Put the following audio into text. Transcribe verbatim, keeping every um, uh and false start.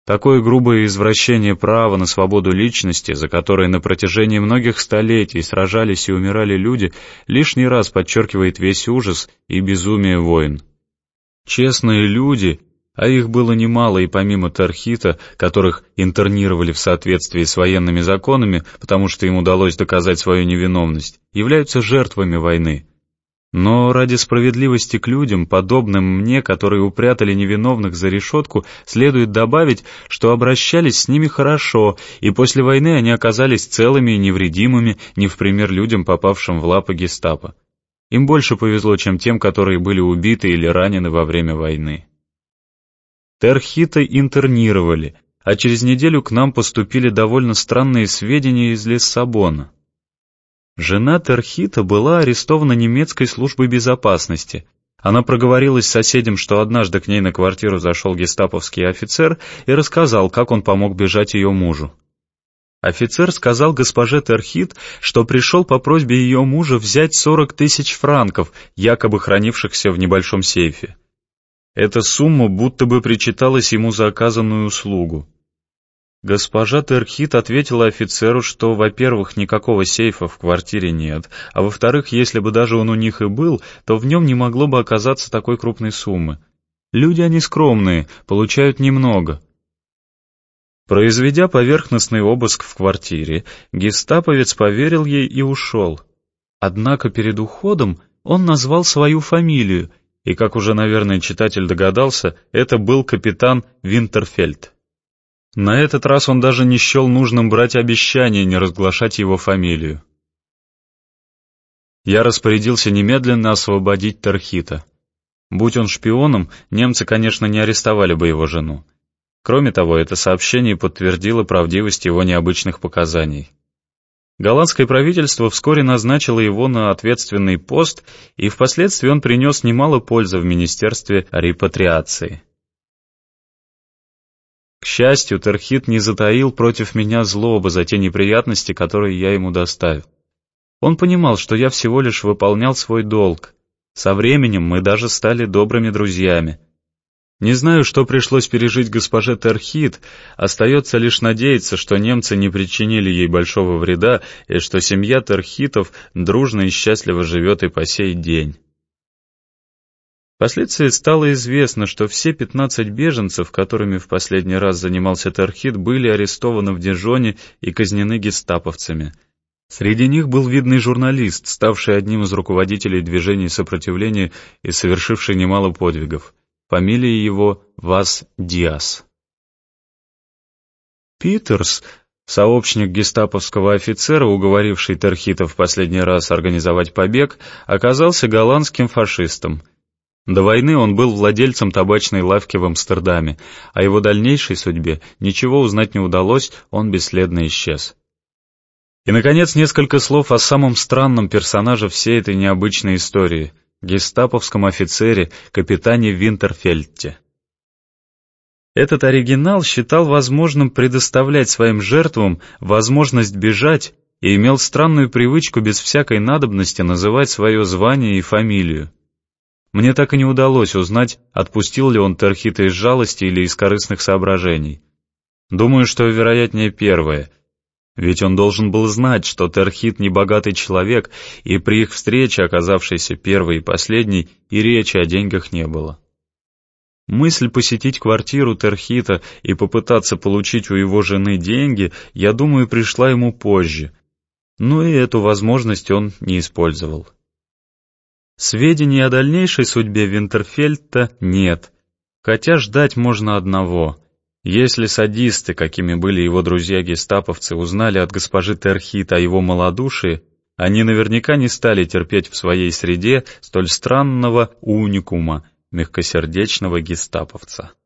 Такое грубое извращение права на свободу личности, за которое на протяжении многих столетий сражались и умирали люди, лишний раз подчеркивает весь ужас и безумие войн. Честные люди, а их было немало и помимо Терхита, которых интернировали в соответствии с военными законами, потому что им удалось доказать свою невиновность, являются жертвами войны. Но ради справедливости к людям, подобным мне, которые упрятали невиновных за решетку, следует добавить, что обращались с ними хорошо, и после войны они оказались целыми и невредимыми, не в пример людям, попавшим в лапы гестапо. Им больше повезло, чем тем, которые были убиты или ранены во время войны. Терхита интернировали, а через неделю к нам поступили довольно странные сведения из Лиссабона. Жена Терхита была арестована немецкой службой безопасности. Она проговорилась соседям, что однажды к ней на квартиру зашел гестаповский офицер и рассказал, как он помог бежать ее мужу. Офицер сказал госпоже Терхит, что пришел по просьбе ее мужа взять сорок тысяч франков, якобы хранившихся в небольшом сейфе. Эта сумма будто бы причиталась ему за оказанную услугу. Госпожа Терхит ответила офицеру, что, во-первых, никакого сейфа в квартире нет, а во-вторых, если бы даже он у них и был, то в нем не могло бы оказаться такой крупной суммы. Люди они скромные, получают немного. Произведя поверхностный обыск в квартире, гестаповец поверил ей и ушел. Однако перед уходом он назвал свою фамилию, и, как уже, наверное, читатель догадался, это был капитан Винтерфельд. На этот раз он даже не счел нужным брать обещание не разглашать его фамилию. Я распорядился немедленно освободить Терхита. Будь он шпионом, немцы, конечно, не арестовали бы его жену. Кроме того, это сообщение подтвердило правдивость его необычных показаний. Голландское правительство вскоре назначило его на ответственный пост, и впоследствии он принес немало пользы в Министерстве репатриации. К счастью, Терхит не затаил против меня злобы за те неприятности, которые я ему доставил. Он понимал, что я всего лишь выполнял свой долг. Со временем мы даже стали добрыми друзьями. Не знаю, что пришлось пережить госпоже Терхит, остается лишь надеяться, что немцы не причинили ей большого вреда и что семья Терхитов дружно и счастливо живет и по сей день. Впоследствии стало известно, что все пятнадцать беженцев, которыми в последний раз занимался Терхит, были арестованы в Дижоне и казнены гестаповцами. Среди них был видный журналист, ставший одним из руководителей движения сопротивления и совершивший немало подвигов. Фамилия его Вас Диас. Питерс, сообщник гестаповского офицера, уговоривший Терхита в последний раз организовать побег, оказался голландским фашистом. До войны он был владельцем табачной лавки в Амстердаме, о его дальнейшей судьбе ничего узнать не удалось, он бесследно исчез. И, наконец, несколько слов о самом странном персонаже всей этой необычной истории — гестаповском офицере, капитане Винтерфельде. Этот оригинал считал возможным предоставлять своим жертвам возможность бежать и имел странную привычку без всякой надобности называть свое звание и фамилию. Мне так и не удалось узнать, отпустил ли он Терхита из жалости или из корыстных соображений. Думаю, что вероятнее первое. Ведь он должен был знать, что Терхит небогатый человек, и при их встрече, оказавшейся первой и последней, и речи о деньгах не было. Мысль посетить квартиру Терхита и попытаться получить у его жены деньги, я думаю, пришла ему позже, но и эту возможность он не использовал. Сведений о дальнейшей судьбе Винтерфельда нет, хотя ждать можно одного. Если садисты, какими были его друзья-гестаповцы, узнали от госпожи Терхит о его малодушии, они наверняка не стали терпеть в своей среде столь странного уникума, мягкосердечного гестаповца.